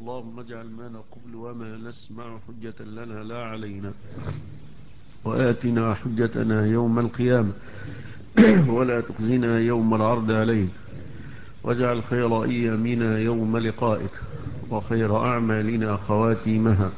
اللهم اجعل ما نقول وما نسمع حجة لنا لا علينا، وآتنا حجتنا يوم القيامة ولا تخزنا يوم العرض عليك، واجعل خير أيامنا يوم لقائك وخير أعمالنا خواتيمها،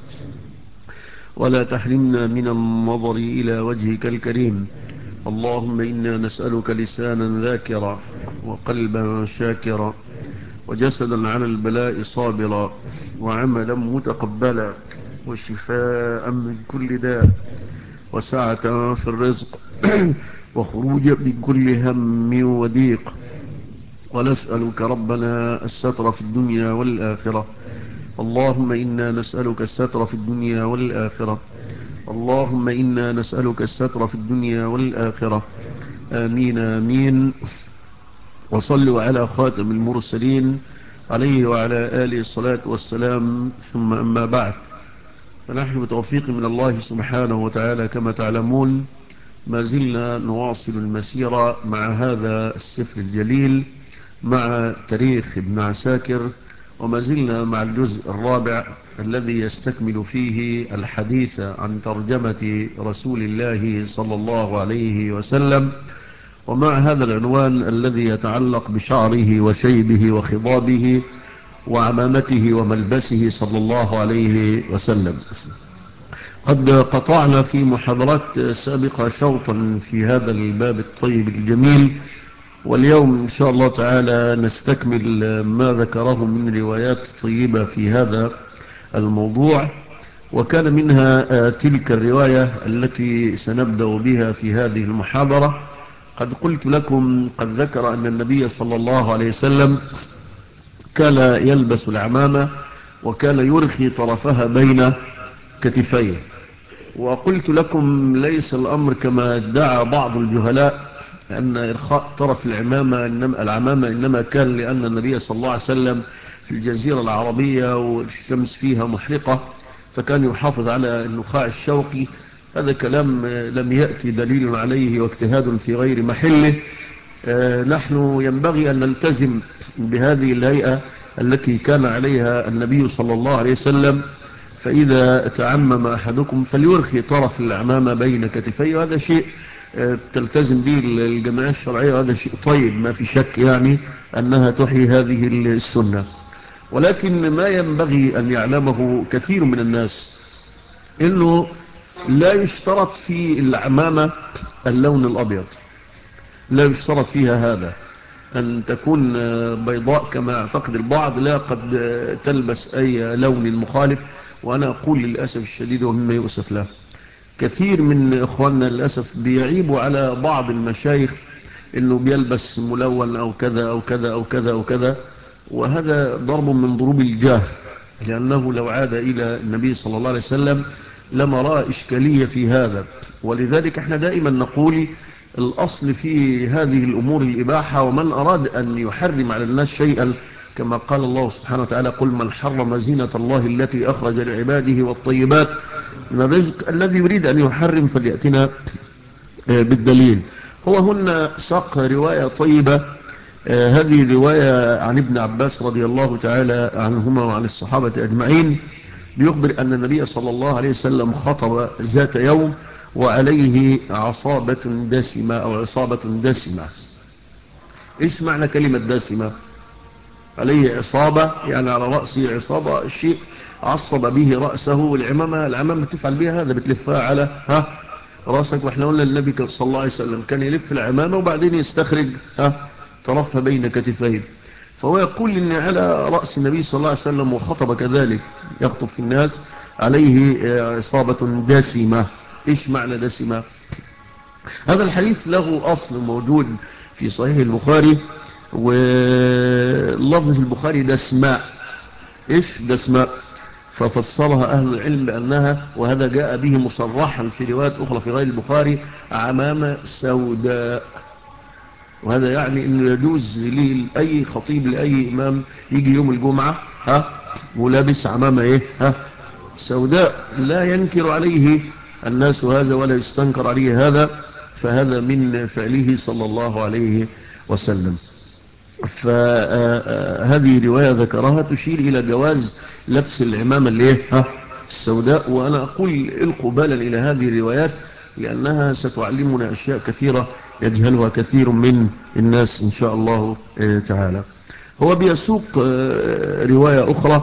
ولا تحرمنا من النظر إلى وجهك الكريم. اللهم إنا نسألك لسانا ذاكرا وقلبا شاكرا وجسدا على البلاء صابرا وعملا متقبلا وشفاء من كل داء وسعة في الرزق وخروج من كل هم وضيق. ونسألك ربنا الستر في الدنيا والآخرة. اللهم إنا نسألك الستر في الدنيا والآخرة. اللهم إنا نسألك الستر في الدنيا والآخرة. آمين آمين. وصلوا على خاتم المرسلين عليه وعلى آله الصلاة والسلام، ثم أما بعد، فنحن بتوفيق من الله سبحانه وتعالى كما تعلمون ما زلنا نواصل المسيرة مع هذا السفر الجليل، مع تاريخ ابن عساكر، وما زلنا مع الجزء الرابع الذي يستكمل فيه الحديث عن ترجمة رسول الله صلى الله عليه وسلم، ومع هذا العنوان الذي يتعلق بشعره وشيبه وخضابه وعمامته وملبسه صلى الله عليه وسلم. قد قطعنا في محاضرات سابقة شوطا في هذا الباب الطيب الجميل، واليوم إن شاء الله تعالى نستكمل ما ذكره من روايات طيبة في هذا الموضوع، وكان منها تلك الرواية التي سنبدأ بها في هذه المحاضرة. قد قلت لكم قد ذكر أن النبي صلى الله عليه وسلم كان يلبس العمامة وكان يرخي طرفها بين كتفيه، وقلت لكم ليس الأمر كما ادعى بعض الجهلاء أن إرخاء طرف العمامة إنما كان لأن النبي صلى الله عليه وسلم في الجزيرة العربية والشمس فيها محرقة فكان يحافظ على النخاع الشوقي. هذا كلام لم يأتي دليل عليه واجتهاد في غير محله. نحن ينبغي أن نلتزم بهذه الهيئة التي كان عليها النبي صلى الله عليه وسلم، فإذا تعمم أحدكم فليرخي طرف العمامة بين كتفيه، وهذا شيء تلتزم به الجمعية الشرعية، وهذا شيء طيب ما في شك يعني أنها تحيي هذه السنة. ولكن ما ينبغي أن يعلمه كثير من الناس إنه لا يشترط في العمامة اللون الأبيض، لا يشترط فيها هذا أن تكون بيضاء كما يعتقد البعض، لا قد تلبس أي لون مخالف. وأنا أقول للأسف الشديد ومما يؤسف له كثير من إخواننا للأسف بيعيبوا على بعض المشايخ إنه بيلبس ملون أو كذا أو كذا أو كذا أو كذا، وهذا ضرب من ضروب الجهل، لأنه لو عاد إلى النبي صلى الله عليه وسلم لما رأى إشكالية في هذا. ولذلك احنا دائما نقول الأصل في هذه الأمور الإباحة، ومن أراد أن يحرم على الناس شيئا كما قال الله سبحانه وتعالى قل من حرم زينة الله التي أخرج لعباده والطيبات من الرزق، الذي يريد أن يحرم فليأتنا بالدليل. هو هنا ساق رواية طيبة، هذه رواية عن ابن عباس رضي الله تعالى عنهما وعن الصحابة أجمعين، بيخبر أن النبي صلى الله عليه وسلم خطب ذات يوم وعليه عصابة دسمة أو عصابة دسمة. إيش معنى كلمة دسمة؟ عليه عصابة يعني على رأسه عصابة، شيء عصب به رأسه، والعمامة تفعل بها هذا، بتلفها على رأسك. وإحنا قلنا النبي صلى الله عليه وسلم كان يلف العمامة وبعدين يستخرج طرفها بين كتفيه. فهو يقول إن على رأس النبي صلى الله عليه وسلم وخطب كذلك يخطب في الناس عليه عصابة دسمة. إيش معنى دسمة؟ هذا الحديث له أصل موجود في صحيح البخاري، واللفظ البخاري دسماء. إيش دسماء؟ ففسرها أهل العلم بأنها، وهذا جاء به مصرحا في روايات أخرى في غير البخاري، عمامة سوداء. وهذا يعني أنه يجوز لأي خطيب لأي إمام يجي يوم الجمعة ولابس عمامة سوداء، لا ينكر عليه الناس هذا ولا يستنكر عليه هذا، فهذا من فعله صلى الله عليه وسلم. فهذه رواية ذكرها تشير إلى جواز لبس العمامة اللي السوداء. وأنا أقول القوا بالا إلى هذه الروايات لأنها ستعلمنا أشياء كثيرة يجهلها كثير من الناس إن شاء الله تعالى. هو بيسوق رواية أخرى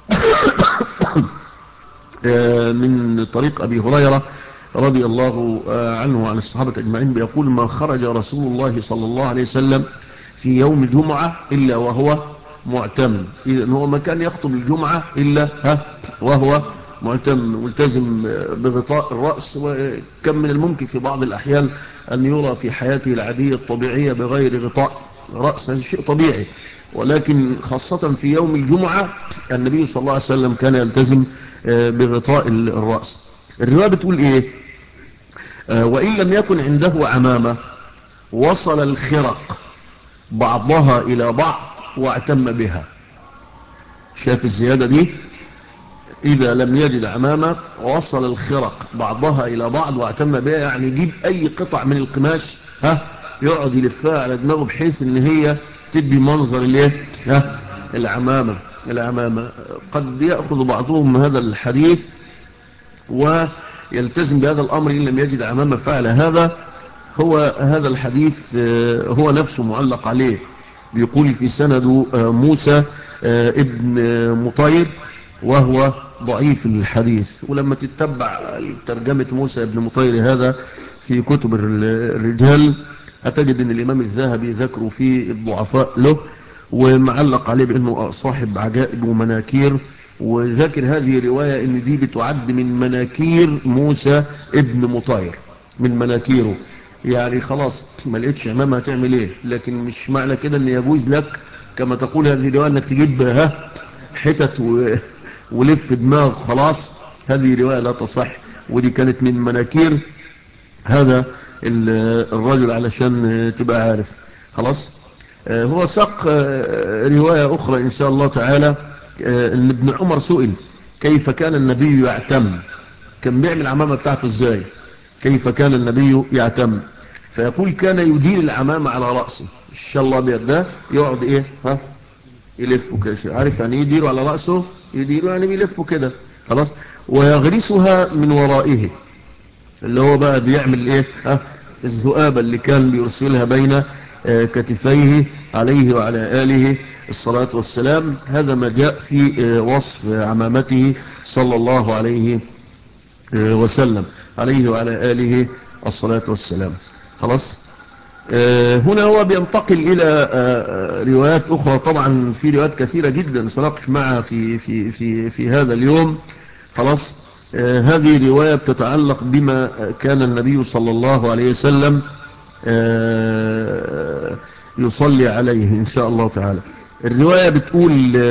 من طريق أبي هريرة رضي الله عنه وعن الصحابة أجمعين بيقول: ما خرج رسول الله صلى الله عليه وسلم في يوم الجمعة إلا وهو معتم. إذن هو ما كان يخطب الجمعة إلا وهو معتم ملتزم بغطاء الرأس. وكم من الممكن في بعض الأحيان أن يرى في حياته العادية الطبيعية بغير غطاء رأس، هذا شيء طبيعي، ولكن خاصة في يوم الجمعة النبي صلى الله عليه وسلم كان يلتزم بغطاء الرأس. الرواية بتقول إيه؟ وإن لم يكن عنده عمامة وصل الخرق بعضها إلى بعض واعتم بها. شاف الزيادة دي؟ إذا لم يجد عمامة وصل الخرق بعضها إلى بعض واعتم بها، يعني يجيب أي قطع من القماش يقعد يلفها على دماغه بحيث إن هي تدي منظر العمامة. قد يأخذ بعضهم هذا الحديث ويلتزم بهذا الأمر إن لم يجد عمامة فعل هذا. هذا الحديث هو نفسه معلق عليه، بيقول في سند موسى ابن مطير وهو ضعيف الحديث. ولما تتبع ترجمة موسى ابن مطير هذا في كتب الرجال هتجد ان الامام الذهبي ذكره في الضعفاء له، ومعلق عليه بانه صاحب عجائب ومناكير، وذاكر هذه الرواية ان دي بتعد من مناكير موسى ابن مطير، من مناكيره. يعني خلاص ما لقيتش عمامة هتعمل ايه، لكن مش معنى كده ان يجوز لك كما تقول هذه الرواية انك تجيب حتت ولف دماغ خلاص. هذه رواية لا تصح، ودي كانت من مناكير هذا الرجل علشان تبقى عارف خلاص. هو ساق رواية أخرى إن شاء الله تعالى ان ابن عمر سئل كيف كان النبي يعتم، كان بيعمل العمامة بتاعته ازاي، كيف كان النبي يعتم، فيقول كان يدير العمامة على رأسه. ان شاء الله بيده يقعد يلفه كده. عارف يعني يديره على رأسه؟ يديره يعني بيلفه كده خلاص. ويغرسها من ورائه، اللي هو بقى بيعمل الذؤابة اللي كان بيرسلها بين كتفيه عليه وعلى آله الصلاة والسلام. هذا ما جاء في وصف عمامته صلى الله عليه وسلم، عليه وعلى آله الصلاة والسلام خلاص. هنا هو بينتقل إلى روايات أخرى. طبعا في روايات كثيرة جدا سنقف معها في هذا اليوم خلاص. هذه رواية بتتعلق بما كان النبي صلى الله عليه وسلم يصلي عليه إن شاء الله تعالى. الرواية بتقول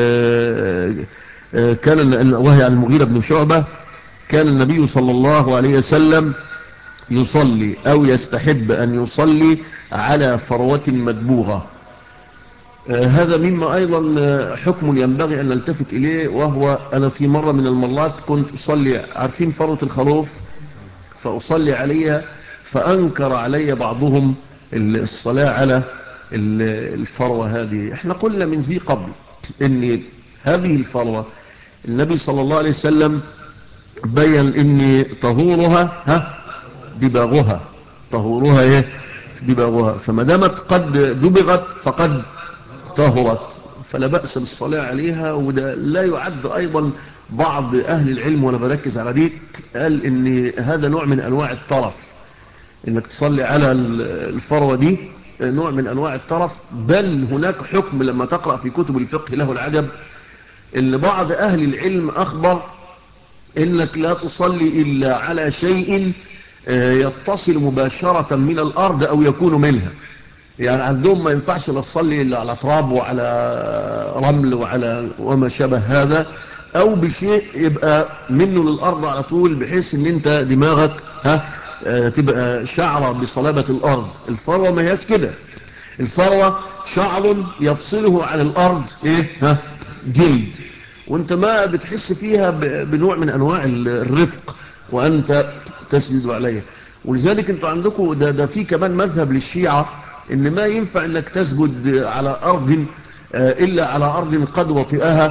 وهي عن المغيرة بن شعبة: كان النبي صلى الله عليه وسلم يصلي أو يستحب أن يصلي على فروة مدبوغة. هذا مما أيضا حكم ينبغي أن نلتفت إليه، وهو أنا في مرة من المرات كنت أصلي، عارفين فروة الخروف، فأصلي عليها، فأنكر علي بعضهم الصلاة على الفروة هذه. احنا قلنا من ذي قبل ان هذه الفروة النبي صلى الله عليه وسلم بيّن ان طهورها دباغها، طهورها دباغها، فما دامت قد دبغت فقد طهرت، فلا بأس بالصلاة عليها. وده لا يعد أيضا بعض أهل العلم، وأنا بركز على دي، قال إن هذا نوع من أنواع الطرف، إنك تصلي على الفروة دي نوع من أنواع الطرف. بل هناك حكم لما تقرأ في كتب الفقه له العجب، إن بعض أهل العلم أخبر إنك لا تصلي إلا على شيء يتصل مباشرة من الأرض أو يكون منها. يعني عندهم ما ينفعش تصلي إلا على تراب وعلى رمل وعلى وما شابه هذا، أو بشيء يبقى منه للأرض على طول، بحيث إن أنت دماغك تبقى شعرة بصلابة الأرض. الفروة ما هيش كده، الفروة شعر يفصله عن الأرض جلد، وانت ما بتحس فيها بنوع من أنواع الرفق وأنت تسجد عليها. ولذلك انتوا عندكم ده في كمان مذهب للشيعة ان ما ينفع انك تسجد على أرض إلا على أرض قد وطئها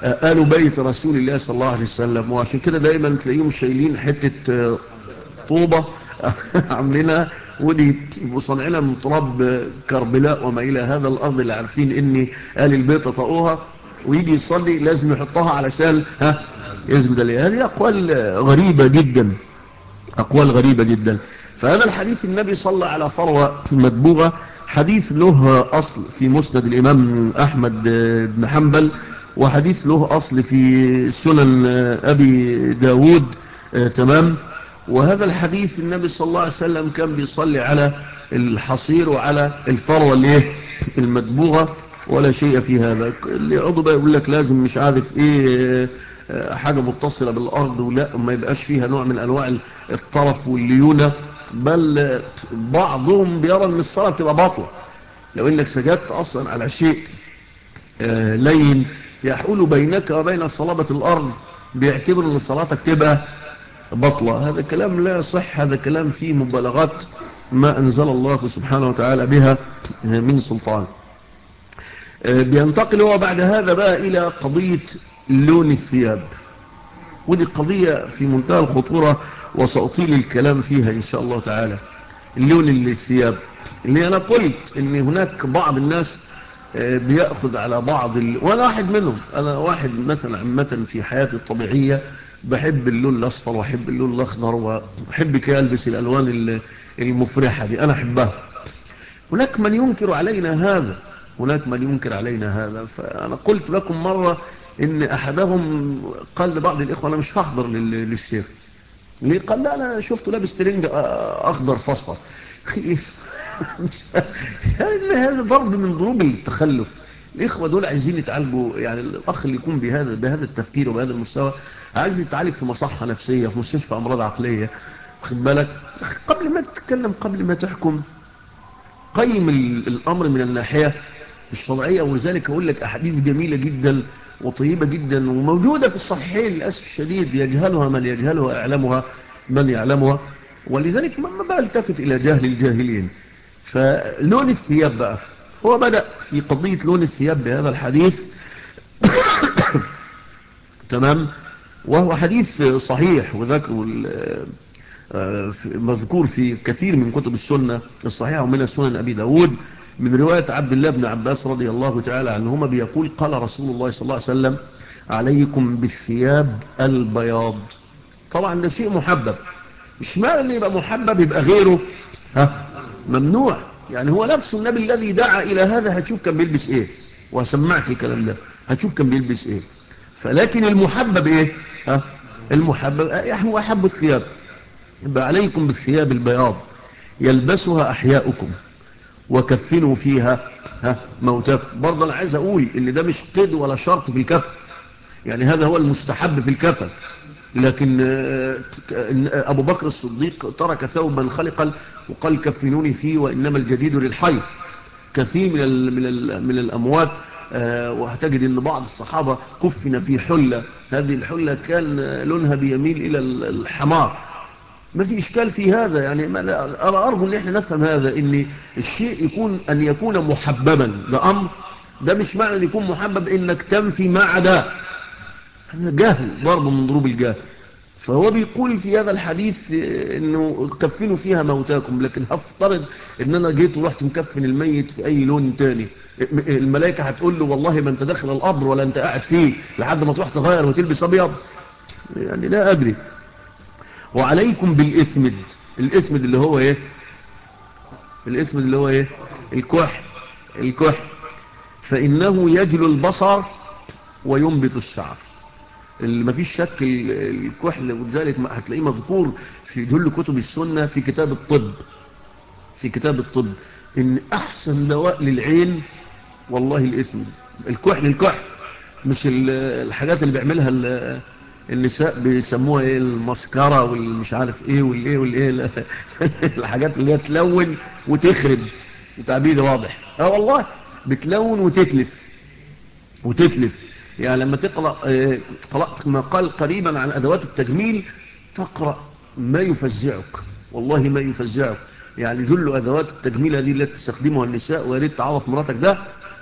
آل بيت رسول الله صلى الله عليه وسلم. وعشان كده دايما تلاقيهم شايلين حتة طوبة عاملينها، ودي وصنعنا من تراب كربلاء وما إلى هذا الأرض اللي عارفين إن آل البيت طأوها، ويجي يصلي لازم يحطها علشان يثبت عليها. هذه أقوال غريبة جدا، أقوال غريبة جدا. فهذا الحديث النبي صلى على فروة مدبوغة، حديث له أصل في مسند الإمام أحمد بن حنبل، وحديث له أصل في سنن أبي داود. تمام. وهذا الحديث النبي صلى الله عليه وسلم كان بيصلي على الحصير وعلى الفروة المدبوغة، ولا شيء في هذا. اللي عضو بقى يقول لك لازم مش عارف ايه حاجة متصلة بالأرض، ولا ما يبقاش فيها نوع من أنواع الطرف والليونة، بل بعضهم بيرى ان الصلاة تبقى باطلة لو انك سجدت اصلا على شيء لين يحول بينك وبين صلابة الأرض، بيعتبر ان صلاتك تبقى بطلة. هذا كلام لا يصح، هذا كلام فيه مبالغات ما أنزل الله سبحانه وتعالى بها من سلطان. بينتقل هو بعد هذا بقى إلى قضية لون الثياب، ودي قضية في منتهى الخطورة وسأطيل الكلام فيها إن شاء الله تعالى. اللون الثياب اللي أنا قلت إن هناك بعض الناس بيأخذ على بعض وأنا واحد منهم. أنا واحد مثلا عامة في حياتي الطبيعية بحب اللون الأصفر وأحب اللون الأخضر وأحب كي ألبس الألوان المفرحة دي، أنا أحبها. هناك من ينكر علينا هذا، هناك من ينكر علينا هذا. فأنا قلت لكم مرة إن أحدهم قال لبعض الإخوة أنا مش هحضر للشيخ. ليه؟ قال لا أنا شفته لابس ترنج أخضر فاصفر. هذا ضرب من ضروب التخلف. الإخوة دول عايزين يتعالجوا، يعني الأخ اللي يكون بهذا التفكير وبهذا المستوى عايز يتعالج في مصحة نفسية، في مستشفى أمراض عقلية، خد بالك. قبل ما تتكلم، قبل ما تحكم، قيم الأمر من الناحية الشرعية. ولذلك أقول لك أحاديث جميلة جدا وطيبة جدا وموجودة في الصحيحين للأسف الشديد، يجهلها من يجهلها، يعلمها من يعلمها، ولذلك ما بقى التفت إلى جهل الجاهلين. فلون الثياب بقى، هو بدأ في قضية لون الثياب بهذا الحديث. تمام. وهو حديث صحيح وذكر مذكور في كثير من كتب السنة الصحيحة ومن سنن أبي داود من رواية عبد الله بن عباس رضي الله تعالى عنهما بيقول قال رسول الله صلى الله عليه وسلم عليكم بالثياب البياض. طبعا ده شيء محبب، مش معنى ان يبقى محبب يبقى غيره ممنوع. يعني هو نفسه النبي الذي دعا إلى هذا هتشوف كان بيلبس ايه، وهسمعك الكلام ده، هتشوف كان بيلبس ايه. فلكن المحبب ايه؟ المحبب هو أحب الثياب. يبقى عليكم بالثياب البياض يلبسها أحياؤكم وكفنوا فيها موتاكم. برضه أنا عايز أقول إن ده مش قيد ولا شرط في الكفن، يعني هذا هو المستحب في الكفن. لكن أبو بكر الصديق ترك ثوبا خلقا وقال كفنوني فيه وإنما الجديد للحي. كثير من الأموات وهتجد أن بعض الصحابة كفن في حلة، هذه الحلة كان لونها بيميل إلى الحمار. ما في إشكال في هذا، يعني أنا أرجو أن احنا نفهم هذا، أن الشيء أن يكون محببا، ده أمر، ده مش معنى أن يكون محبب أنك تنفي ما عدا. هذا جهل، ضرب من ضروب الجهل. فهو بيقول في هذا الحديث أنه كفنوا فيها موتاكم، لكن هفترض أن أنا جيت ورحت مكفن الميت في أي لون تاني، الملائكة هتقول له والله ما أنت داخل القبر ولا أنت قاعد فيه لحد ما تروح تغير وتلبس أبيض، يعني لا أدري. وعليكم بالإثمد. الإثمد اللي هو إيه؟ الإثمد اللي هو إيه؟ الكحل. فإنه يجل البصر وينبت الشعر. اللي ما فيش شك الكحل، وذلك هتلاقيه مذكور في جل كتب السنة في كتاب الطب. في كتاب الطب إن أحسن دواء للعين والله الإثمد. الكحل مش الحاجات اللي بيعملها النساء بيسموها ايه، المسكرة والمش عارف ايه والايه الحاجات اللي هي تلون وتخرب، تعبير واضح. والله بتلون وتتلف. يعني لما قرأت ما قال قريبا عن أدوات التجميل تقرأ ما يفزعك، والله ما يفزعك. يعني جل أدوات التجميل هذه التي تستخدمها النساء، ويريد تعرف مراتك ده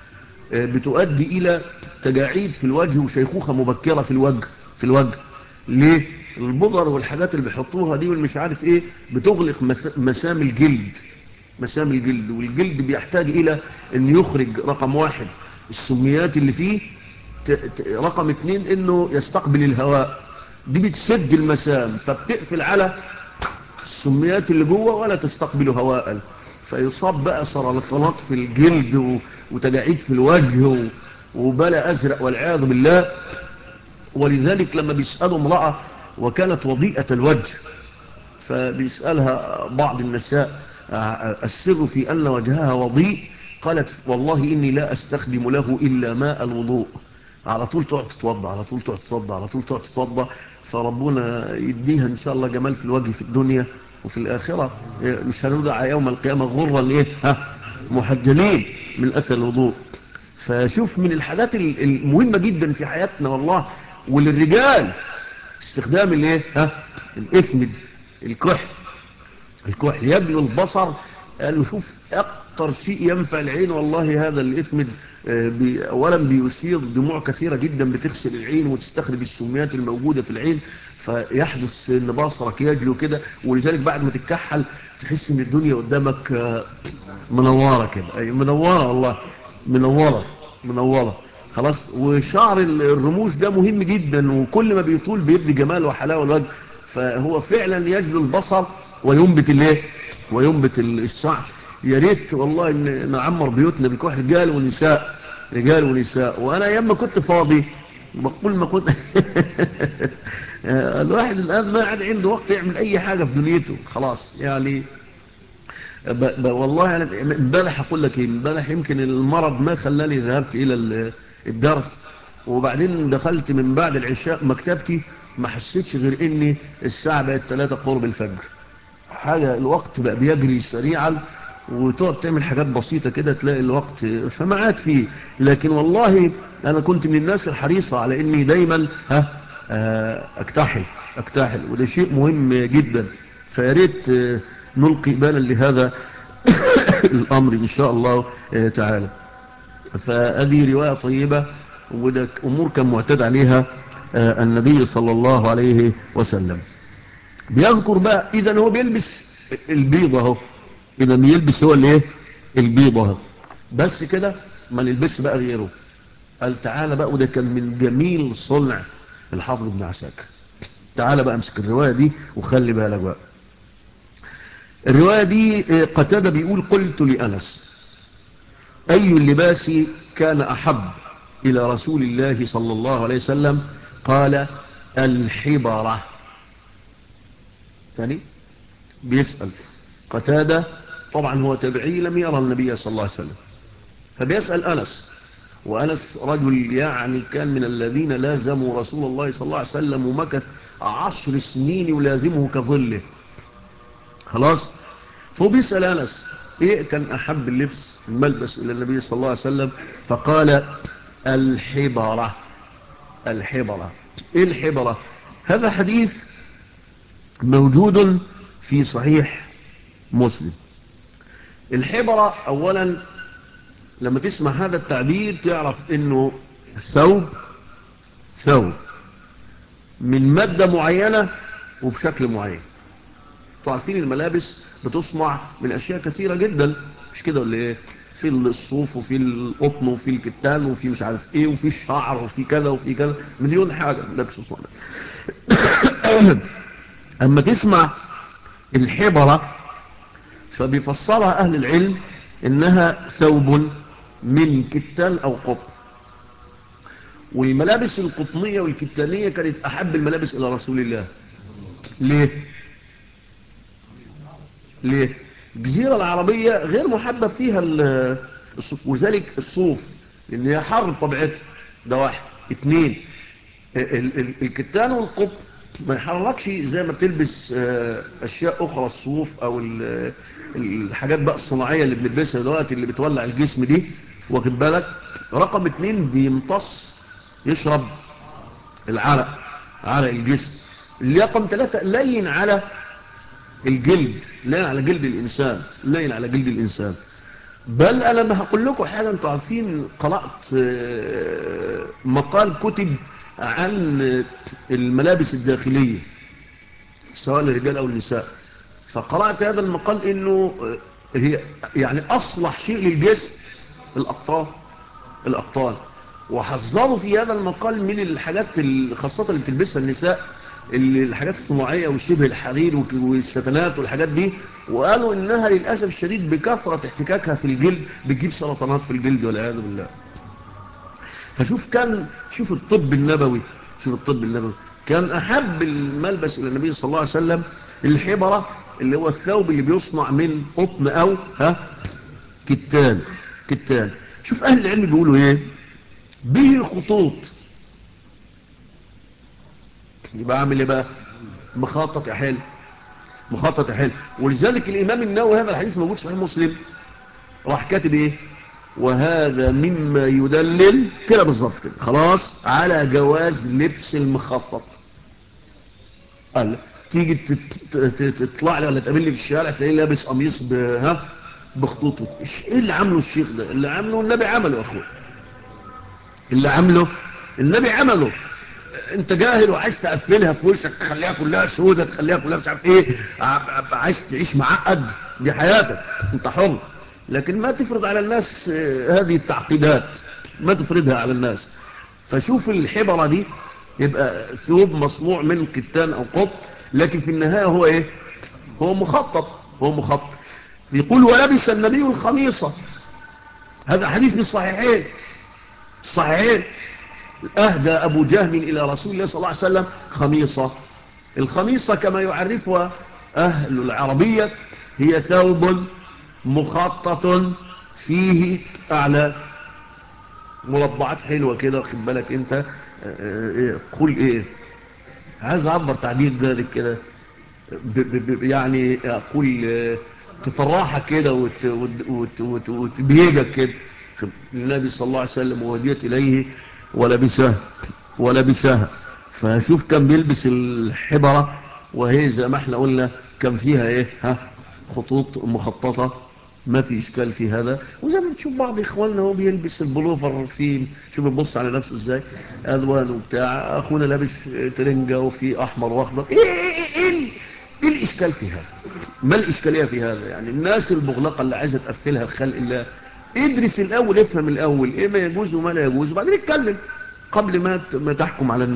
بتؤدي إلى تجاعيد في الوجه وشيخوخة مبكرة في الوجه. ليه؟ البودر والحاجات اللي بيحطوها دي والمش عارف ايه بتغلق مسام الجلد، مسام الجلد، والجلد بيحتاج إلى أن يخرج رقم 1 السميات اللي فيه، رقم 2 أنه يستقبل الهواء. دي بتسد المسام فبتقفل على السميات اللي جوه ولا تستقبل هواء، فيصاب بقى سرطانات في الجلد وتجاعيد في الوجه وبلاء أزرق والعياذ بالله. ولذلك لما بيسألوا امرأة وكانت وضيئة الوجه فبيسألها بعض النساء السر في أن وجهها وضيء، قالت والله إني لا أستخدم له إلا ماء الوضوء. على طول تقعد تتوضى، على طول تقعد تتوضى، على طول تقعد تتوضى، فربنا يديها إن شاء الله جمال في الوجه في الدنيا وفي الآخرة. مش هنودع يوم القيامة غرا إيه محجلين من أثر الوضوء. فشوف من الحاجات المهمة جدا في حياتنا والله. وللرجال استخدام الايه الإثمد، الكحل يجلو البصر. قالوا شوف اكتر شيء ينفع العين والله هذا الإثمد. اولا بيسير دموع كثيرة جدا بتغسل العين وتستخرج السميات الموجودة في العين، فيحدث ان بصرك يجلو كده. ولذلك بعد ما تتكحل تحس ان الدنيا قدامك منورة كده، اي منورة والله، منورة خلاص. وشعر الرموش ده مهم جدا، وكل ما بيطول بيبدي جمال وحلاوة الوجه. فهو فعلا يجلو البصر وينبت الايه وينبت الشعر. يا ريت والله ان نعمر بيوتنا بكح رجال ونساء. وانا ايام ما كنت فاضي بقول ما كنت الواحد الان ما عاد عنده وقت يعمل اي حاجة في دنيته خلاص يعني. والله انا امبارح اقول لك ايه، امبارح يمكن المرض ما خلاني ذهبت الى الدرس، وبعدين دخلت من بعد العشاء مكتبتي ما حسيتش غير اني الساعة بقت 3 قرب الفجر. حاجة الوقت بقى بيجري سريعا، وتقعد تعمل حاجات بسيطة كده تلاقي الوقت فمعات فيه. لكن والله انا كنت من الناس الحريصة على اني دايما اكتحل، وده شيء مهم جدا. فياريت نلقي بالا لهذا الامر ان شاء الله تعالى. فهذه رواية طيبة، وده امور كان معتاد عليها النبي صلى الله عليه وسلم. بيذكر بقى اذا هو بيلبس البيضة اهو، اذا بيلبس هو الايه البيضة اهو، بس كده ما نلبس بقى غيره. قال تعالى بقى، وده كان من جميل صنع الحافظ ابن عساكر. تعالى بقى امسك الرواية دي وخلي بالك بقى. الرواية دي قتادة بيقول قلت لأنس أي اللباس كان أحب إلى رسول الله صلى الله عليه وسلم؟ قال الحبرة. ثاني بيسأل قتادة، طبعا هو تبعي لم يرى النبي صلى الله عليه وسلم، فبيسأل أنس، وأنس رجل يعني كان من الذين لازموا رسول الله صلى الله عليه وسلم ومكث 10 سنين يلازمه كظله خلاص. فهو بيسأل أنس إيه كان أحب اللبس الملبس إلى النبي صلى الله عليه وسلم؟ فقال الحبرة. إيه الحبرة؟ هذا حديث موجود في صحيح مسلم. الحبرة أولا لما تسمع هذا التعبير تعرف إنه ثوب من مادة معينة وبشكل معين. تعرفين الملابس بتصنع من أشياء كثيرة جدا، مش كده ولا إيه؟ في الصوف وفي القطن وفي الكتان وفي مش عارف إيه وفي الشعر وفي كذا وفي كذا، مليون حاجة ملابس تصنع. أما تسمع الحبرة فبيفسرها أهل العلم إنها ثوب من كتان أو قطن. والملابس القطنية والكتانية كانت أحب الملابس إلى رسول الله. ليه؟ الجزيرة العربية غير محبب فيها الصوف، وذلك الصوف لأن هي حر بطبيعتها، ده واحد. اتنين الكتان والقطن ما يحركش زي ما بتلبس أشياء أخرى، الصوف أو الحاجات بقى الصناعية اللي بنلبسها دلوقتي اللي بتولع الجسم دي، واخد بالك. رقم 2 بيمتص، يشرب العرق، عرق الجسم. اللي رقم 3 لين على الجلد، لين على جلد الإنسان. بل أنا ما هقول لكم حاجة. أنتوا عارفين قرأت مقال كتب عن الملابس الداخلية سواء للرجال أو النساء، فقرأت هذا المقال إنه هي يعني أصلح شيء للجسم الأقطان، وحذروا في هذا المقال من الحاجات خاصة اللي بتلبسها النساء، الحاجات الصناعية والشبه الحرير والستانات والحاجات دي، وقالوا إنها للأسف الشديد بكثرة احتكاكها في الجلد بتجيب سرطانات في الجلد والعياذ بالله. فشوف شوف الطب النبوي، كان أحب الملبس إلى النبي صلى الله عليه وسلم الحبرة، اللي هو الثوب اللي بيصنع من قطن أو كتان. شوف أهل العلم بيقولوا إيه؟ به خطوط، يبقى عامل إيه بقى؟ مخطط يحل. ولذلك الإمام النووي هذا الحديث موجود في صحيح مسلم، راح كاتب إيه؟ وهذا مما يدلل كده بالظبط كده خلاص على جواز لبس المخطط. قال تيجي تطلع لي ولا تقابلني في الشارع تلاقيه لابس قميص بخطوطه. ايه اللي عمله الشيخ ده؟ اللي عمله النبي عمله يا اخويا، النبي عمله. انت جاهل وعايز تقفلها في وشك، تخليها كلها سودة، تخليها كلها مش عارف ايه، عايز تعيش معقد، دي حياتك انت حر، لكن ما تفرض على الناس هذه التعقيدات، ما تفرضها على الناس. فشوف الحبرة دي، يبقى ثوب مصنوع من كتان او قط، لكن في النهاية هو ايه؟ هو مخطط. يقول ولبس النبي الخميصة، هذا حديث في الصحيحين. أهدى أبو جهم إلى رسول الله صلى الله عليه وسلم خميصة. الخميصة كما يعرفها أهل العربية هي ثوب مخطط فيه أعلى مربعات حلوة كده، خد بالك أنت. قول إيه، عايز أعبر تعبير ذلك كده، يعني أقول تفرحك كده وتبيجك كده. النبي صلى الله عليه وسلم وهديت إليه ولبسها. فشوف كان بيلبس الحبرة، وهي زي ما احنا قلنا كان فيها ايه خطوط مخططة، ما في اشكال في هذا. وزي ما بتشوف بعض اخواننا هو بيلبس البلوفر، في شوف بيبص على نفسه ازاي، الوان وبتاع، اخونا لابس ترنجة وفي احمر واخضر. ايه الاشكال في هذا؟ ما الاشكالية في هذا؟ يعني الناس المغلقة اللي عايزة تقفلها الخلق الله، ادرس الاول، افهم الاول ايه ما يجوز وما لا يجوز، وبعدين اتكلم قبل ما تحكم على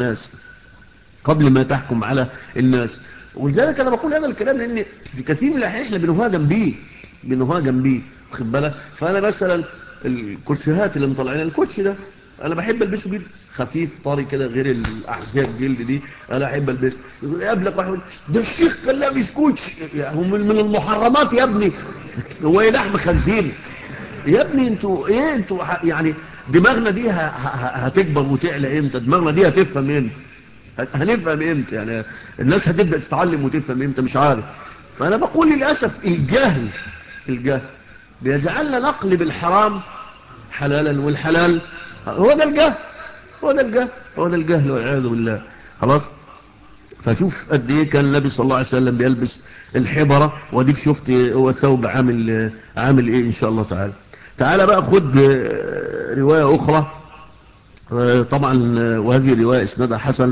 الناس. ولذلك انا بقول هذا الكلام لان في كثير من الاحيان احنا بنهاجم بيه واخد بالك. فانا مثلا الكوتشيهات اللي مطلعين الكوتشي ده انا بحب البسه جدا، خفيف طري كده غير الاحزاب جلد دي، انا احب البسه. يقابلك واحد ده الشيخ كان لابس كوتشي، يعني من المحرمات يا ابني، هو ايه لحم خنزير يا ابني؟ انتوا يعني دماغنا دي هتكبر وتعلى امتى؟ دماغنا دي هتفهم امتى؟ هنفهم امتى؟ يعني الناس هتبدأ تتعلم وتفهم امتى؟ مش عارف. فانا بقول للأسف الجهل بيجعلنا نقلب الحرام حلالا والحلال. هو ده الجهل والعياذ بالله. خلاص. فشوف قد ايه كان النبي صلى الله عليه وسلم بيلبس الحبرة، وديك شفت هو ثوب عامل ايه ان شاء الله تعالى. تعالى بقى خد رواية اخرى، طبعا وهذه الرواية اسنادها حسن،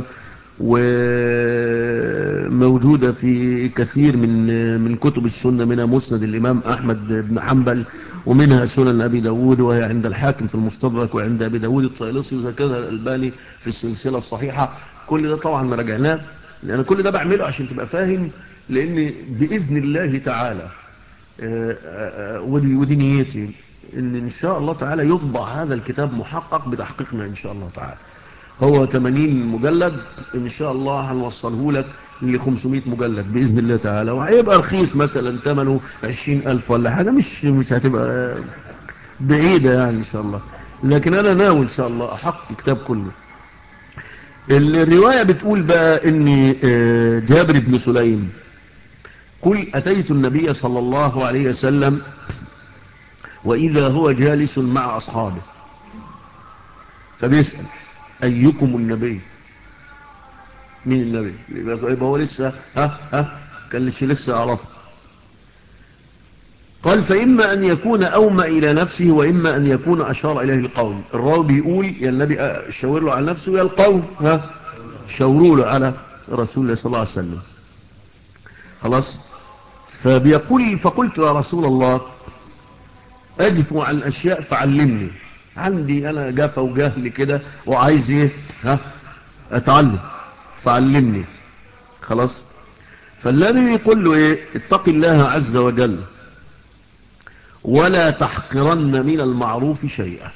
وموجودة في كثير من كتب السنة، منها مسند الإمام أحمد بن حنبل، ومنها سنن أبي داود، وهي عند الحاكم في المستدرك، وعند أبي داود الطيالسي، وذكرها الألباني في السلسلة الصحيحة. كل ده طبعا ما رجعناه، لأن كل ده بعمله عشان تبقى فاهم، لأن بإذن الله تعالى ودي نيتي إن شاء الله تعالى يطبع هذا الكتاب محقق بتحقيقنا إن شاء الله تعالى. هو 80 مجلد ان شاء الله هنوصله لك ل 500 مجلد باذن الله تعالى، وهيبقى رخيص مثلا ثمنه 20,000 ولا حاجه، مش هتبقى بعيده يعني ان شاء الله. لكن انا ناوي ان شاء الله احقق الكتاب كله. الروايه بتقول بقى ان جابر بن سليم قل اتيت النبي صلى الله عليه وسلم واذا هو جالس مع اصحابه، فبيسال ايكم النبي؟ مين النبي؟ يبقى هو لسه كان لسه يعرفه. قال فإما أن يكون أومى إلى نفسه وإما أن يكون أشار إليه القوم. الراوي بيقول يا النبي شاور له على نفسه يا القوم شاوروا له على رسول الله صلى الله عليه وسلم. خلاص. فبيقول فقلت يا رسول الله أجف عن أشياء فعلمني، عندي أنا جافة وجهل كده وعايز إيه أتعلم فعلمني. خلاص. فالنبي يقول له إيه اتق الله عز وجل ولا تحقرن من المعروف شيئا.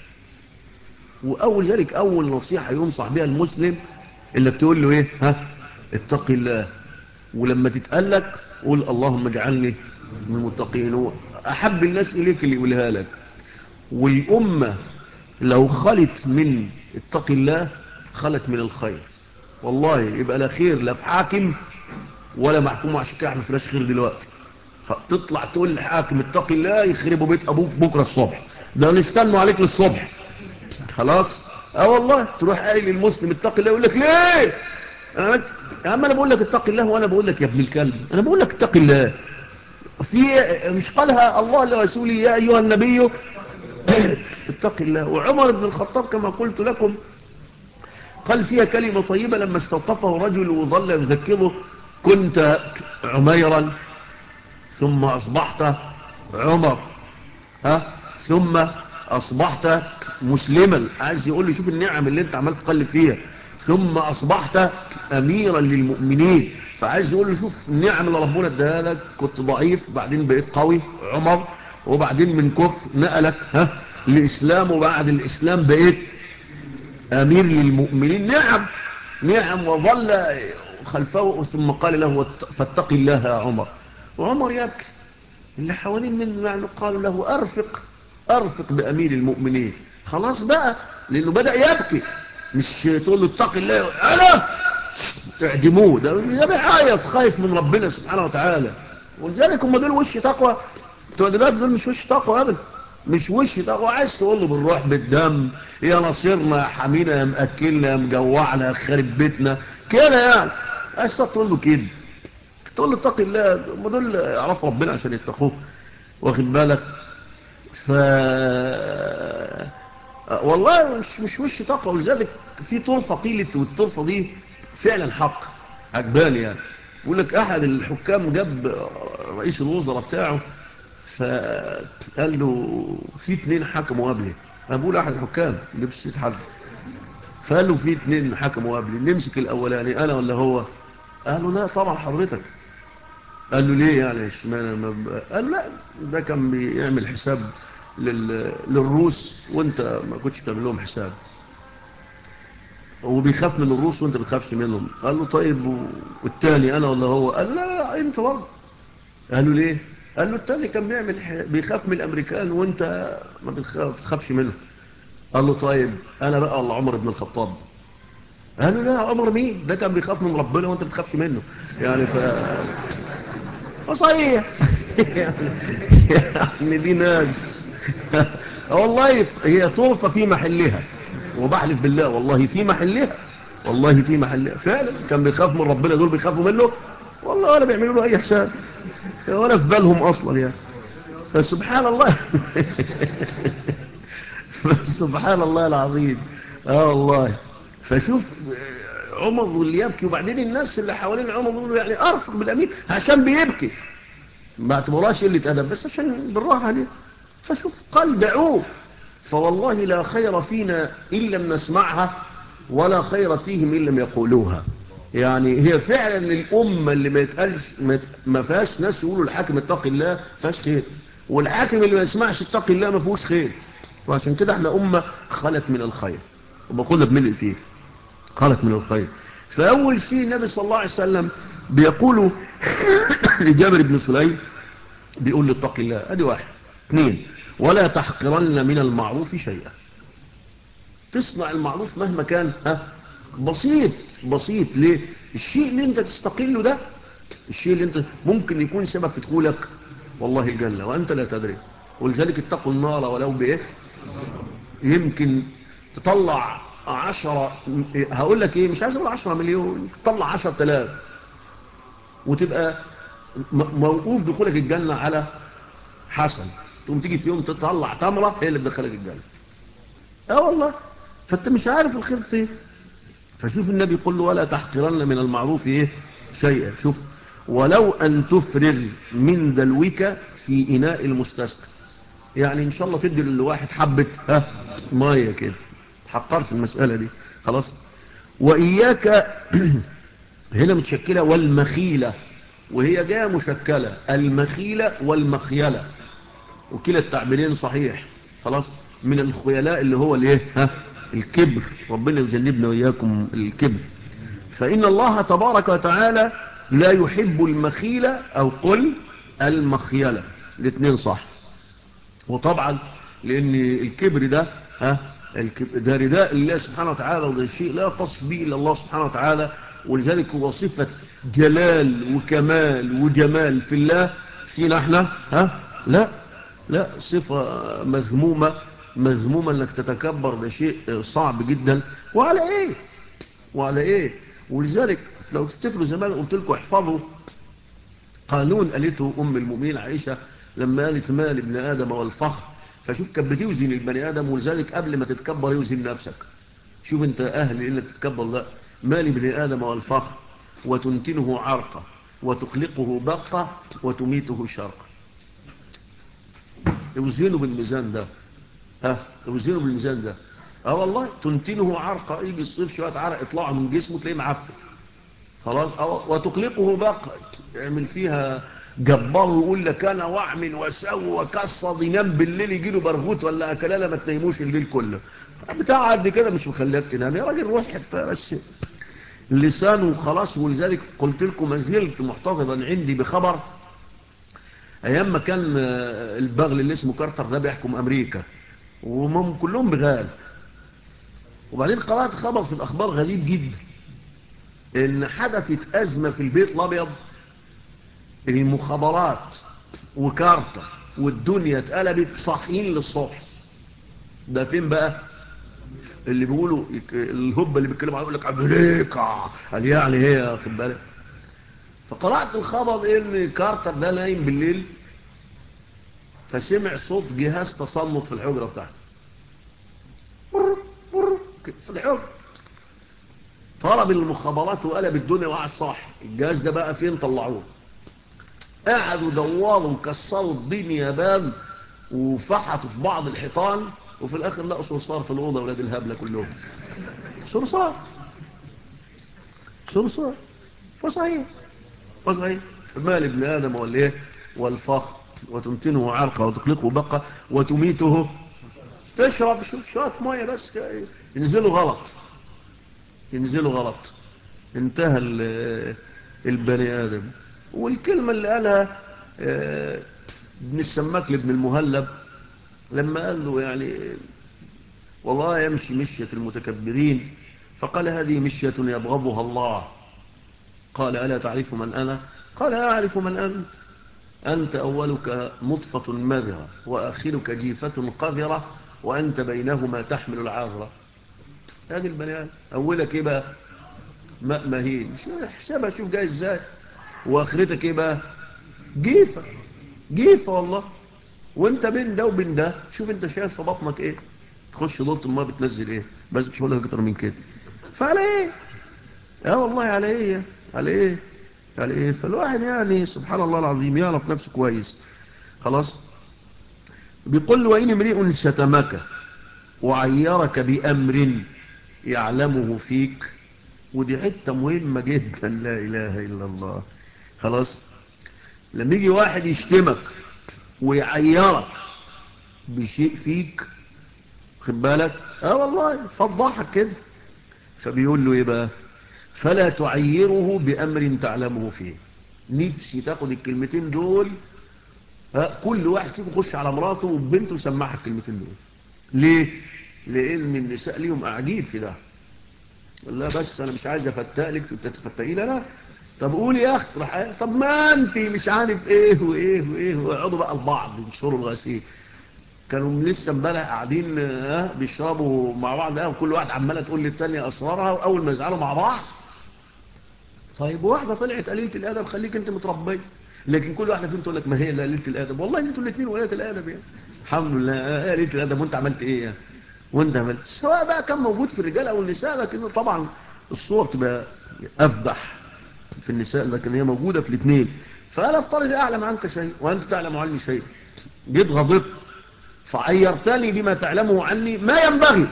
وأول ذلك أول نصيحة ينصح بها المسلم إنك تقول له إيه اتق الله، ولما تتقلك قول اللهم اجعلني من المتقين. أحب الناس إليك اللي يقولها لك. والأمة لو خلت من اتق الله خلت من الخير والله، يبقى لا خير لا في حاكم ولا محكوم. عشان كده احنا فيناش خير دلوقتي. فتطلع تقول لحاكم اتق الله يخربوا بيت ابوك بكره الصبح، ده نستنوا عليك للصبح. خلاص. والله تروح قايل للمسلم اتق الله يقول لك ليه يا عم انا بقول لك اتق الله، وانا بقول لك يا ابن الكلب انا بقول لك اتق الله. في مش قالها الله لرسوله يا ايها النبي اتق الله. وعمر بن الخطاب كما قلت لكم قال فيها كلمة طيبة لما استوقفه رجل وظل يذكره كنت عميرا ثم أصبحت عمر ثم أصبحت مسلما. عايز يقول لي شوف النعم اللي انت عمال تقلب فيها. ثم أصبحت أميرا للمؤمنين. فعايز يقول لي شوف النعم اللي ربنا اداها لك، كنت ضعيف بعدين بقيت قوي عمر، وبعدين من كفر نقلك الإسلام، وبعد الإسلام بقيت أمير للمؤمنين. نعم. وظل خلفه ثم قال له فاتق الله يا عمر. وعمر يبكي. اللي حوالين منه يعني قالوا له أرفق بأمير المؤمنين. خلاص بقى لأنه بدأ يبكي. مش تقول له اتق الله أنا اعدموه، ده بيعيط خايف من ربنا سبحانه وتعالى. ولذلك هم دول وش تقوى. دلوقتي دول مش وش تقوى أبدا، مش وش تقوى. عايز تقول له بالروح بالدم يا نصيرنا يا حمينا يا مأكلنا يا مجوعنا يا خارب بيتنا كده يعني. عايز تقول له كده، تقول له اتق الله. هم دول يعرفوا ربنا عشان يتقوه. واخد بالك. والله مش وش تقوى. ولذلك في طرفة قيلت والطرفة دي فعلا حق عجباني يعني. بيقول لك احد الحكام جاب رئيس الوزراء بتاعه فقال له في 2 حكموا قبلي. انا بقول احد الحكام لبس حد. فقال له في 2 حكموا قبلي، نمسك الاولاني انا ولا هو؟ قال له لا طبعا حضرتك. قال له ليه يعني اشمعنى؟ قال له لا ده كان بيعمل حساب للروس وانت ما كنتش بتعمل لهم حساب، وبيخاف من الروس وانت بتخافش منهم. قال له طيب والتاني انا ولا هو؟ قال له لا انت برضه. قال له ليه؟ قال له التاني كان بيخاف من الامريكان وانت ما بتخافش منهم. قال له طيب انا بقى ولا عمر بن الخطاب؟ قال له لا عمر مين؟ ده كان بيخاف من ربنا وانت بتخافش منه يعني. فصحيح يعني دي ناس والله هي طرفة في محلها، وبحلف بالله والله في محلها، والله في محلها فعلا. كان بيخاف من ربنا، دول بيخافوا منه والله ولا بيعملوا له اي حساب ولا في بالهم اصلا يعني. فسبحان الله سبحان الله العظيم. والله. فشوف عمر اللي يبكي، وبعدين الناس اللي حوالين عمر يقولوا يعني ارفق بالامير عشان بيبكي، ما اعتبراش قله ادب بس عشان بالراحه عليه. فشوف قال دعوه. فوالله لا خير فينا ان لم نسمعها ولا خير فيهم ان لم يقولوها. يعني هي فعلا الامه اللي ما يتقالش ما فيهاش ناس يقولوا الحاكم اتق الله ما فيهاش خير، والحاكم اللي ما يسمعش اتق الله ما فيهوش خير. وعشان كده احنا امه خلت من الخير، وبقولنا بملء فيه خلت من الخير. فاول شيء النبي صلى الله عليه وسلم بيقوله لجابر بن سليم، بيقول له اتق الله. ادي 1. 2 ولا تحقرن من المعروف شيئا. تصنع المعروف مهما كان بسيط. ليه؟ الشيء اللي انت تستقله ده، الشيء اللي انت ممكن يكون سبب في دخولك والله الجنة وانت لا تدري. ولذلك اتقوا النار ولو بايه. يمكن تطلع 10 هقول لك ايه، مش عايز اقول 10 مليون، تطلع 10,000 وتبقى موقوف دخولك الجنة على حسن، تقوم تيجي في يوم تطلع تمرة هي اللي بتدخلك الجنة. والله. فانت مش عارف الخير فين. فشوف النبي يقول له ولا تحقرن من المعروف ايه شيئا. شوف، ولو ان تفرغ من دلوك في اناء المستسقى، يعني ان شاء الله تدي لواحد حبة مية كده، حقرت المسألة دي خلاص. وإياك هنا متشكلة والمخيلة، وهي جاية مشكلة المخيلة والمخيلة، وكلا التعبيرين صحيح خلاص. من الخيلاء اللي هو الايه الكبر، ربنا يجنبنا وإياكم الكبر. فإن الله تبارك وتعالى لا يحب المخيلة أو قل المخيلة، الاثنين صح. وطبعا لأن الكبر ده ده رداء الله سبحانه وتعالى، وده شيء لا تصف به إلا الله سبحانه وتعالى، ولذلك هو صفة جلال وكمال وجمال في الله. فينا احنا لا لا، صفة مذمومة. مذمومة انك تتكبر، ده شيء صعب جدا. وعلى ايه وعلى ايه؟ ولذلك لو تفتكروا زمان قلت لكم احفظوا قانون قالته ام المؤمنين عائشة لما قالت مال ابن ادم والفخر. فشوف كانت بتوزن البني ادم، ولذلك قبل ما تتكبر يوزن نفسك. شوف انت اهل انك تتكبر. لا، مال ابن ادم والفخر وتنتنه عرقه وتخلقه بقه وتميته شرقه. يوزنوا بالميزان ده. يوزنوا بالميزان ده. والله تنتنه عرقه، يجي الصيف شويه عرق يطلعوا من جسمه تلاقيه معفن خلاص. وتقلقه بقى، يعمل فيها جبار ويقول لك انا واعمل واسوي وكسر، ينام بالليل يجي له برغوت ولا اكلاله ما تنيموش الليل كله. بتاع قد كده مش مخليك تنام يا راجل، روح حتى بس اللسان وخلاص. ولذلك قلت لكم ما زلت محتفظا عندي بخبر ايام ما كان البغل اللي اسمه كارتر ده بيحكم امريكا، وهم كلهم بغال. وبعدين قرأت خبر في الاخبار غريب جدا، ان حدثت ازمة في البيت الابيض، المخابرات وكارتر والدنيا اتقلبت صاحيين للصبح. ده فين بقى؟ اللي بيقولوا الهبة اللي بيتكلموا عنه يقول لك امريكا قال يعني هي واخد بالك. فقرأت الخبر ان كارتر ده نايم بالليل، فسمع صوت جهاز تصنت في الحجرة بتاعته في الحجرة. طلب المخابرات وقلب الدنيا وقعد صاحي. الجهاز ده بقى فين؟ طلعوه. قعدوا دوروا وكسروا الدنيا باب وفحطوا في بعض الحيطان، وفي الاخر لقوا صرصار في الاوضه. ولاد الهبله كلهم صرصار صرصار. فصحيح مال ابن ادم والايه والفخر وتمتنه عرقه وتقلقه بقه وتميته. تشرب شوف شويه ميه بس ينزلوا غلط. انتهى البني ادم. والكلمه اللي قالها ابن السماك لابن المهلب لما قال له يعني والله يمشي مشية المتكبرين، فقال هذه مشية يبغضها الله. قال ألا تعرف من أنا؟ قال أعرف من أنت أولك نطفة مذرة وآخرك جيفة قذرة وأنت بينهما تحمل العاذرة. هذه البني آدم. أولك إيه بقى؟ ماء مهين، حسابها شوف جاي إزاي. وآخرتك إيه بقى؟ جيفة والله. وانت بين ده وبين ده، شوف انت شايف في بطنك ايه، تخش دورة الماء بتنزل ايه. بس مش هقول لك اكتر من كده. فعلى ايه؟ والله على ايه على ايه. فالواحد يعني سبحان الله العظيم يعرف نفسه كويس خلاص. بيقول وإن امرئ شتمك وعيرك بأمر يعلمه فيك. ودي حتة مهمة جدا، لا إله إلا الله خلاص. لما يجي واحد يشتمك ويعيرك بشيء فيك، خد بالك والله فضحك كده. فبيقول له ايه بقى؟ فلا تعيره بأمر تعلمه فيه. نفسي تاخد الكلمتين دول، كل واحد فيكم يخش على مراته وبنته يسمعها الكلمتين دول. ليه؟ لان النساء ليهم اعجيب في ده. لا بس انا مش عايز افتقلك تتفتقي لي انا. طب قولي يا اخت طب ما انت مش عارف ايه وايه ويقعدوا بقى البعض ينشروا الغسيل. كانوا لسه امبارح قاعدين بيشربوا مع بعض وكل واحد عماله تقول للتانية اسرارها، واول ما يزعلوا مع بعض طيب واحده طلعت قليله الادب خليك انت متربيه. لكن كل واحده فيهم تقول لك ما هي ليله الادب. والله انتوا الاثنين وليله الادب يعني. الحمد لله هي ليله الادب. وانت عملت ايه يعني؟ وانت عملت سواء بقى كان موجود في الرجال او النساء، لكن طبعا الصور تبقى افضح في النساء، لكن هي موجوده في الاثنين. فانا افترض اعلم عنك شيء وانت تعلم عني شيء، جيت غضبت فعيرتني بما تعلمه عني، ما ينبغي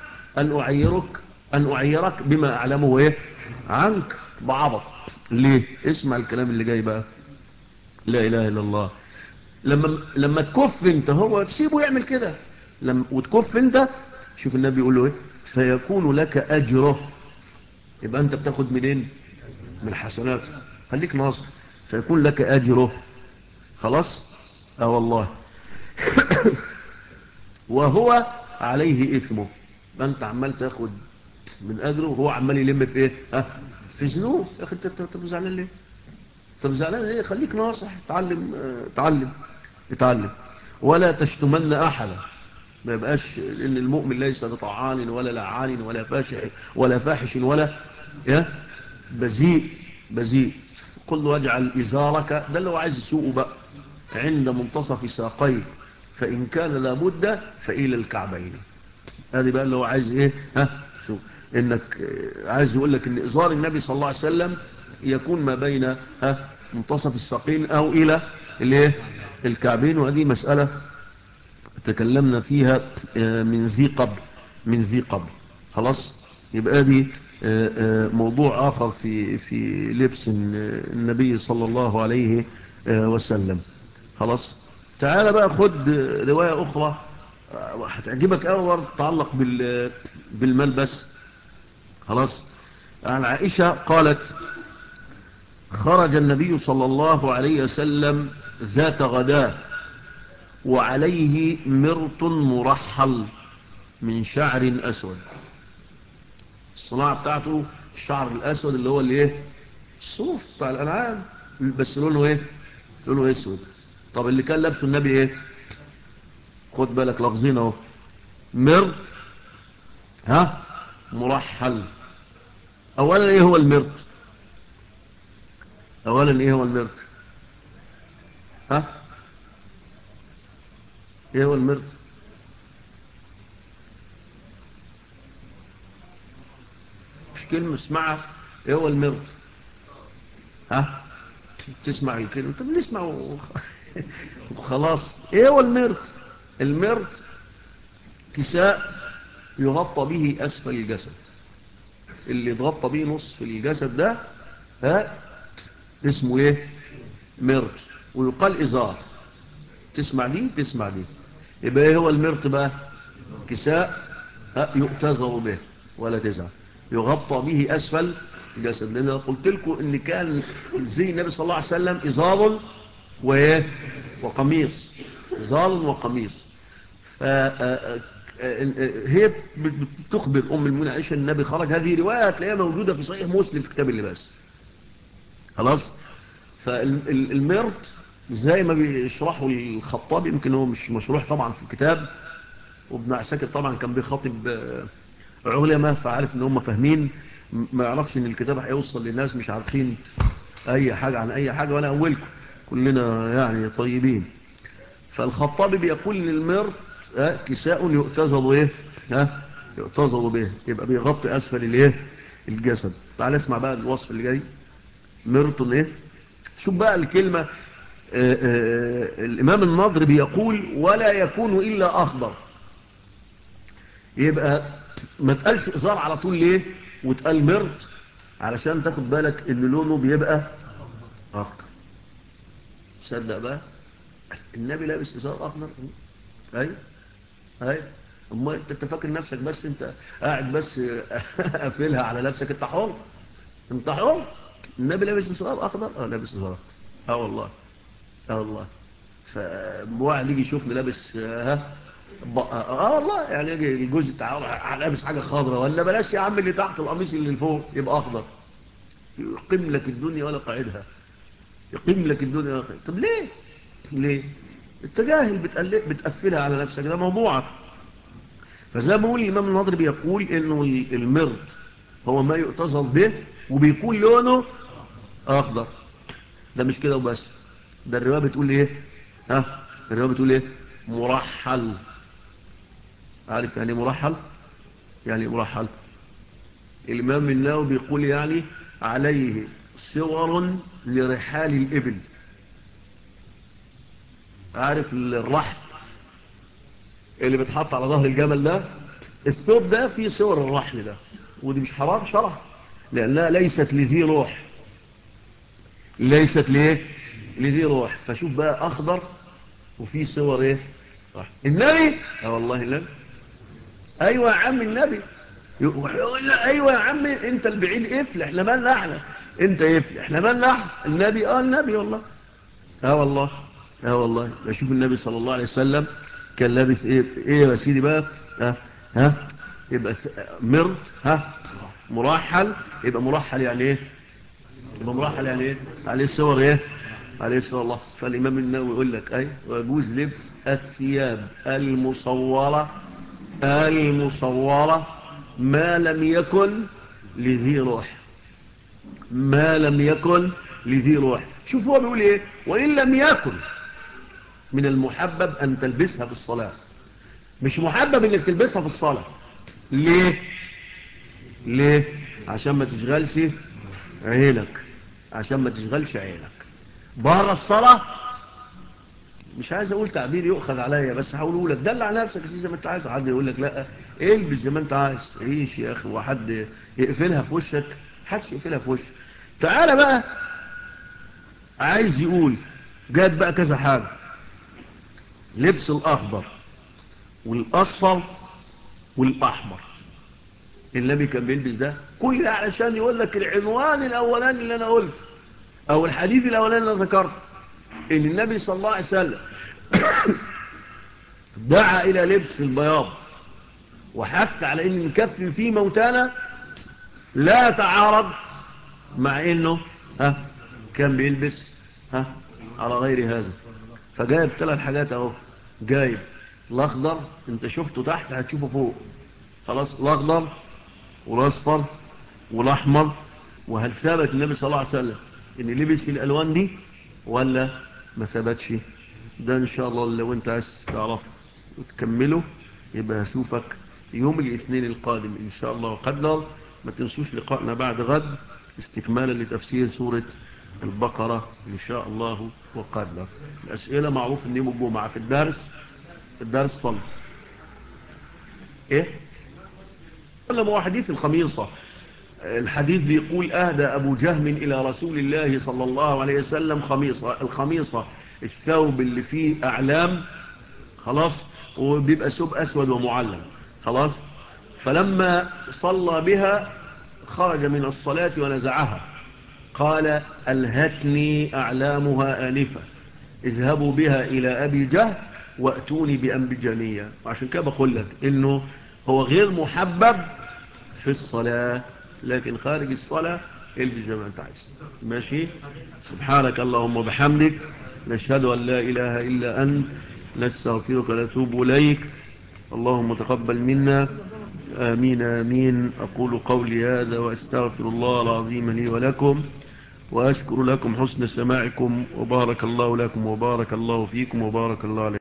أن أعيرك بما أعلمه إيه عنك بعبط. ليه؟ اسمع الكلام اللي جاي بقى. لا إله إلا الله. لما تكف انت، هو تسيبه يعمل كده. وتكف انت، شوف النبي يقول له ايه، فيكون لك أجره. يبقى انت بتاخد منين؟ من الحسنات. خليك ناصح. فيكون لك أجره. خلاص. والله. وهو عليه إثمه. انت عمال تاخد من أجره وهو عمال يلم في ايه؟ في ذنوب. يا اخي انت زعلان ليه؟ طب زعلان ليه؟ خليك ناصح. اتعلم. ولا تشتمن أحدا. ما يبقاش، لأن المؤمن ليس بطعان ولا لعان ولا فاحش ولا بذيء. قل واجعل إزارك، ده اللي هو عايز يسوقه بقى، عند منتصف ساقيه، فإن كان لابد فإلى الكعبين. هذه بقى اللي هو عايز ايه؟ شوف انك عايز يقول لك ان ازار النبي صلى الله عليه وسلم يكون ما بين منتصف الساقين او الى الايه؟ الكعبين. وهذه مسألة تكلمنا فيها من ذي قبل. خلاص. يبقى دي موضوع آخر في لبس النبي صلى الله عليه وسلم. خلاص. تعال بقى خد رواية أخرى هتعجبك أول، تتعلق بالملبس. خلاص. عن عائشة قالت: خرج النبي صلى الله عليه وسلم ذات غداء وعليه مرط مرحل من شعر أسود. الصناعة بتاعته الشعر الأسود اللي هو الايه؟ الصوف بتاع الأنعام، بس لونه ايه؟ لونه اسود. طب اللي كان لابسه النبي ايه؟ خد بالك لفظين اهو: مرط مرحل. اولا ايه هو المرط؟ ايه هو المرط؟ مش كلمة اسمعها. ايه هو المرط؟ تسمع الكلمة. طب نسمع وخلاص. ايه هو المرط؟ المرط كساء يغطى به اسفل الجسد. اللي يتغطى به نصف الجسد ده اسمه ايه؟ مرط. ويقال ازار. تسمع دي. يبقى ايه هو المرط بقى؟ كساء يؤتزر به، ولا تزعل، يغطى به اسفل الجسد. لان قلت لكم ان كان زي النبي صلى الله عليه وسلم ازار وقميص. ازار وقميص. هي بتخبر ام المؤمنين عائشة النبي خرج. هذه رواية هتلاقيها موجودة في صحيح مسلم في كتاب اللباس. خلاص. فالمرط زي ما بيشرحوا الخطابي، يمكن هو مش مشروح طبعا في الكتاب، وابن عساكر طبعا كان بيخاطب علماء فعارف ان هم فاهمين، ما يعرفش ان الكتاب هيوصل للناس مش عارفين اي حاجة عن اي حاجة. وانا اولكم كلنا يعني طيبين. فالخطابي بيقول ان المرط كساء يؤتزر ايه؟ يؤتزر به، يبقى بيغطي اسفل الايه؟ الجسد. تعال اسمع بقى الوصف اللي جاي. مرط ايه؟ شوف بقى الكلمة. الامام النضر بيقول: ولا يكون الا اخضر. يبقى ما تقالش ازار على طول. ليه؟ وتقال مرط علشان تاخد بالك ان لونه بيبقى اخضر. تصدق بقى النبي لابس ازار اخضر؟ اي اما انت فاكر نفسك بس انت قاعد بس قافلها على نفسك. انت حر. النبي لابس ازار اخضر. لابس ازار اخضر. والله. والله. فواحد يجي يشوفني لابس والله يعني يجي الجزء بتاع لابس حاجه خضراء، ولا بلاش يا عم اللي تحت القميص اللي فوق يبقى اخضر، يقيم لك الدنيا ولا قاعدها. طب ليه انت جاهل بتقفلها على نفسك؟ ده موضوعك. فزي ما بقول الامام الناظري بيقول انه المرض هو ما يؤتزر به وبيكون لونه اخضر. ده مش كده وبس، ده الرواية بتقول ايه؟ الرواية بتقول ايه؟ مرحل. عارف يعني مرحل؟ يعني مرحل الإمام النووي بيقول يعني عليه صور لرحال الإبل. عارف الرحل اللي بتحط على ظهر الجمل ده؟ الثوب ده فيه صور الرحل ده، ودي مش حرام شرعا لأنها ليست لذي روح. ليست ليه؟ لذي روح. فشوف بقى أخضر وفيه صور ايه؟ رحل النبي. والله النبي. ايوه يا عم النبي. يقول لا ايوه يا عم انت البعيد افلح، احنا مالنا احنا. انت افلح احنا مالنا احنا. النبي النبي والله. والله. والله. بشوف النبي صلى الله عليه وسلم كان لابس ايه يا سيدي بقى. ها ها يبقى مرت مرحل. يبقى مرحل يعني ايه؟ يبقى مرحل يعني ايه؟ عليه الصور ايه؟ عليه الصور الله. فالامام النووي يقول لك اي ويجوز لبس الثياب المصوره ما لم يكن لذي روح. ما لم يكن لذي روح. شوف هو بيقول ايه؟ وإن لم يكن من المحبب أن تلبسها في الصلاة. مش محبب انك تلبسها في الصلاة. ليه؟ ليه؟ عشان ما تشغلش عينك. عشان ما تشغلش عينك بره الصلاة. مش عايز اقول تعبير يؤخذ عليا، بس هقوله لك دلع نفسك زي ما انت عايز. حد يقول لك لا البس زي ما انت عايز عيش يا اخي، وحد يقفلها في وشك؟ حدش يقفلها في وشك. تعالى بقى عايز يقول جاب بقى كذا حاجة. لبس الاخضر والاصفر والاحمر. النبي كان بيلبس ده كل ده علشان يقول لك العنوان الاولاني اللي انا قلته، او الحديث الاولاني اللي انا ذكرته، ان النبي صلى الله عليه وسلم دعا الى لبس البياض وحث على ان نكفن فيه موتانا، لا تعارض مع انه كان بيلبس على غير هذا. فجايب 3 حاجات اهو. جايب الاخضر، انت شفته تحت هتشوفه فوق. خلاص الاخضر والاصفر والاحمر. وهل ثبت النبي صلى الله عليه وسلم ان لبس الالوان دي ولا ما ثبتش؟ ده ان شاء الله لو انت عايز تعرفه وتكمله يبقى هشوفك يوم الاثنين القادم ان شاء الله وقدر. ما تنسوش لقائنا بعد غد استكمالا لتفسير سورة البقرة ان شاء الله وقدر. الاسئلة معروف ان يوم الجمعة في الدرس صلى ايه ولا مو حديث الخميصة. الحديث بيقول اهدى ابو جهم الى رسول الله صلى الله عليه وسلم خميصة. الخميصة الثوب اللي فيه اعلام، خلاص، وبيبقى ثوب اسود ومعلم، خلاص. فلما صلى بها خرج من الصلاة ونزعها. قال الهتني اعلامها انفة، اذهبوا بها الى ابي جهل واتوني بانبجانية. وعشان كده بقول لك انه هو غير محبب في الصلاة، لكن خارج الصلاة البس زي ما انت عايز. ماشي. سبحانك اللهم وبحمدك نشهد ان لا اله الا انت نستغفرك ونتوب اليك. اللهم تقبل منا. آمين آمين. أقول قولي هذا وأستغفر الله العظيم لي ولكم، وأشكر لكم حسن سماعكم، وبارك الله لكم وبارك الله فيكم وبارك الله عليكم.